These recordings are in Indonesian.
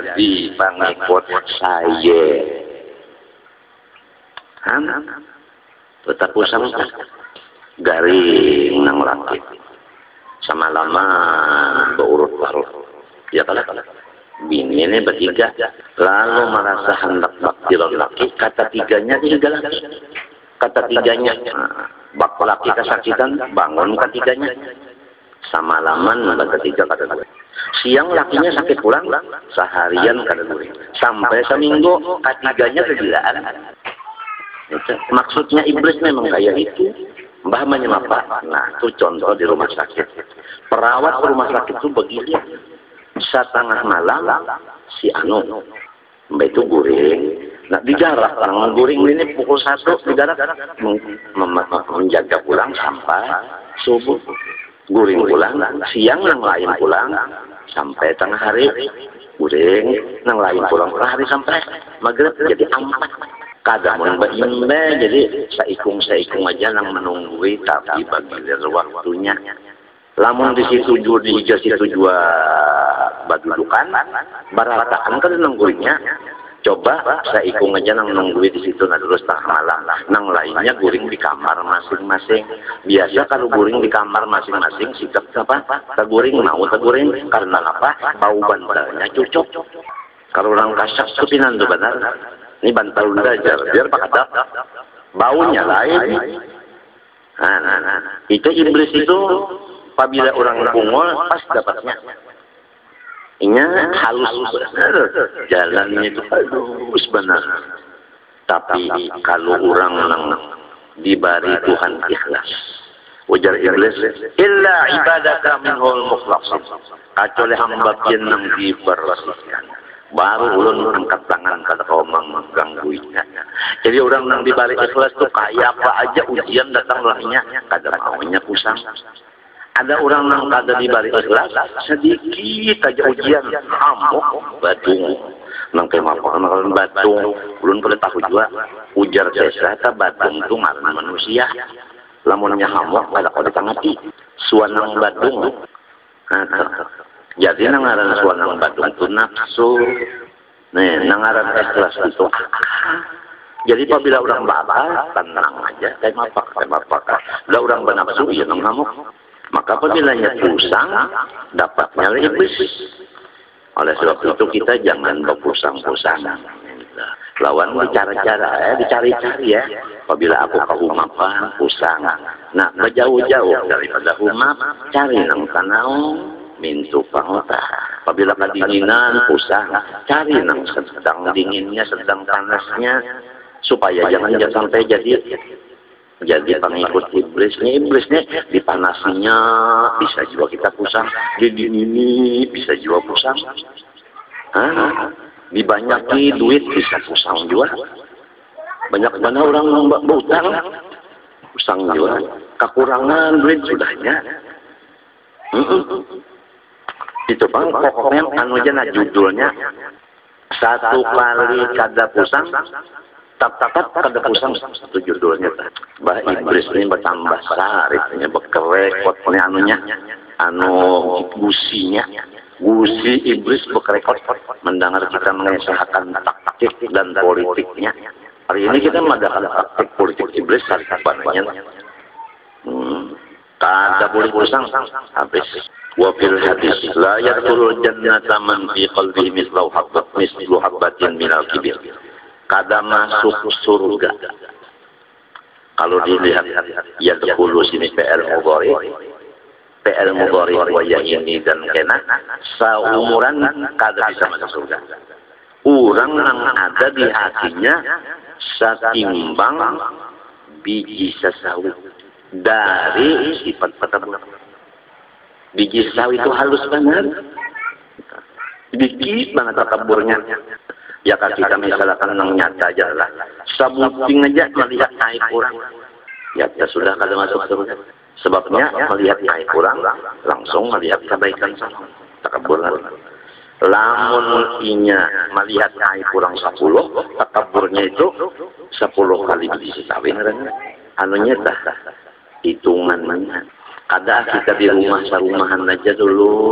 jadi pengikut saya. Tetap usang garing nang laki. Sama lama berurut-urut. Ya kalau bini ini bertiga. Lalu merasa hendak bakti laki. Kata tiganya tiga laki. Kata tiganya, bak laki kesakitan, bangun ketiganya. Sama laman ketiga kata gue. Siang lakinya sakit pulang, seharian kata gue. Sampai seminggu ketiganya kegilaan. Itu. Maksudnya iblis memang kayak itu. Mbah menyapa. Nah, itu contoh di rumah sakit. Perawat rumah sakit itu begini. Setengah malam si Anu, mbak itu guring. Nah, dijarak orang guring ini pukul 1 dijarak menjaga pulang sampai subuh. Guring pulang, siang yang lain pulang sampai tengah hari. Guring, yang lain pulang tengah hari sampai maghrib jadi amat. Kadang mbak jadi saikung aja yang menunggui tapi bagi waktunya. Lamun di situ jua di situ jua badudukan, baratakan kan nungguinya. Coba saya ikung aja nang nungguin di situ terus tengah malam. Nang lainnya guring di kamar masing-masing. Biasa kalau guring di kamar masing-masing sikap apa? Teguring mau teguring karena apa? Bau bantalnya cocok. Kalau orang kasak supinan tuh benar. Ini bantal belajar biar pakadap. Baunya lain. Nah. Itu iblis itu apabila orang bungol pas dapatnya. Inya halus benar, jalannya itu halus benar. Tapi kalau orang diberi Tuhan ikhlas, ujar iblis, illa ibadaka minhul mukhlasin. Kecuali hamba yang dibersihkan. Baru ulun angkat tangan kata kau menggangguinya. Jadi orang yang diberi ikhlas itu kayak apa aja ujian datang lahnya, kadang maunya pusang. Ada orang yang kada dibari ikhlas, sedikit aja ujian, hamuk, batung. Nang kemapakan batung, belum pernah tahu juga, ujar desa, batung itu ngaran manusia. Lamunnya hamuk, kada kau ditangati. Suanang batung. Jadi nang ngaran suanang batung itu nafsu. Nih, nang ngaran ikhlas itu jadi apabila orang bakal, tenang aja, kemapak. Bila orang bernafsu, ya nang hamuk. Maka apabila pusang, dapatnya iblis. Oleh sebab itu kita jangan berpusang-pusang. Lawan bicara-cara, dicari-cari ya. Apabila aku kehumapan, pusang. Nah, berjauh-jauh daripada humap, cari nang tanau, mintu pangota. Apabila kedinginan, pusang. Cari nang sedang dinginnya, sedang panasnya. Supaya jangan sampai jadi pengikut iblisnya dipanasinya bisa juga kita pusang, didingini bisa juga pusang, dibanyaki duit bisa pusang juga, banyak mana orang berutang pusang juga, kekurangan duit sudahnya. Itu bang pokoknya anu aja judulnya satu kali kada pusang. Tetap kada pusang itu judulnya. Bah iblis ini bertambah saritnya berkerekot anunya gusinya. Gusi iblis berkerekot mendengar kita mengesahkan taktik dan politiknya. Hari ini kita mengadakan taktik politik iblis hari kabarnya. Kada boleh pusang habis. Wa fil hadis la yadkhulul jannata man fi qalbihi mislu habbatin minal kibir. Kada masuk surga. Kalau dilihat ya dahulu sini PL Mudhari wajah ini dan kena seumuran kada bisa masuk surga. Orang yang ada di hatinya setimbang biji sesawi dari sifat petambur. Biji sesawi itu halus banget, dikit banget takaburnya. Ya kita misalkan nang nyata aja lah. Sabuting aja melihat naik kurang. Ya sudah kada masuk surga. Sebabnya melihat naik kurang langsung melihat kebaikan sama. Takaburan. Lamun inya melihat naik kurang 10, takaburnya itu 10 kali biji sawi ngaranna. Anunya hitungan mana. Kada kita di rumah sarumahan aja dulu.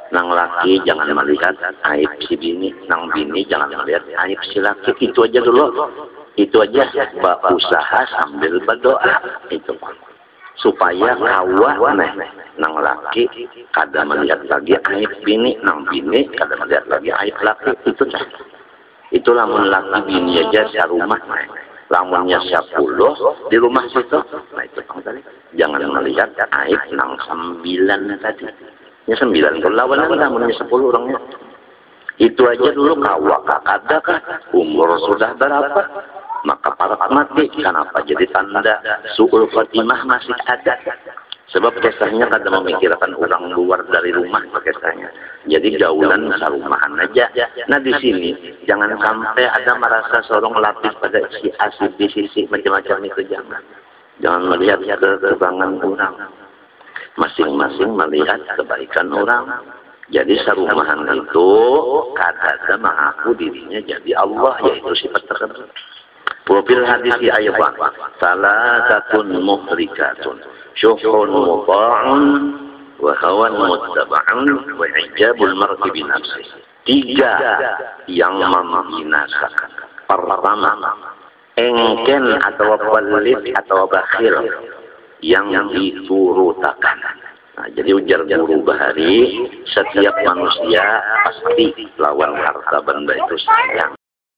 Nang laki jangan melihat aib si bini, nang bini jangan melihat aib si laki. Itu aja dulu. Itu aja usaha sambil berdoa itu. Supaya kawa nang laki kada melihat lagi aib bini, nang bini kada melihat lagi aib laki. Itu dah. Itu lamun laki bini aja sarumah. Lamunnya 10 di rumah situ. Nah itu tadi. Jangan melihat aib nang 9 tadi. Ya 9 kalau lawan lamunnya 10 orangnya. Itu aja dulu kawa kada kah umur sudah berapa? Maka para mati. Kenapa jadi tanda su'ul Fatimah masih ada? Sebab kisahnya kada memikirkan orang luar dari rumah kisahnya. Jadi gaulan sarumahan aja. Nah di sini jangan sampai ada merasa sorong lapis pada si asib di sisi macam-macam itu jangan. Jangan melihat keterangan orang. Masing-masing melihat kebaikan orang. Jadi sarumahan itu kada mengaku dirinya jadi Allah, yaitu sifat tersebut. Wafil hadisi ayat salah satun muhrikatun syuhun muta'un wa hawan muttaba'un wa ijabul mar'i bi nafsi. 3 yang membinasakan. Pertama, engken atau pelit atau bakhil yang diturutakan. Nah, jadi ujar guru Bahari, setiap manusia pasti lawan harta benda itu sayang.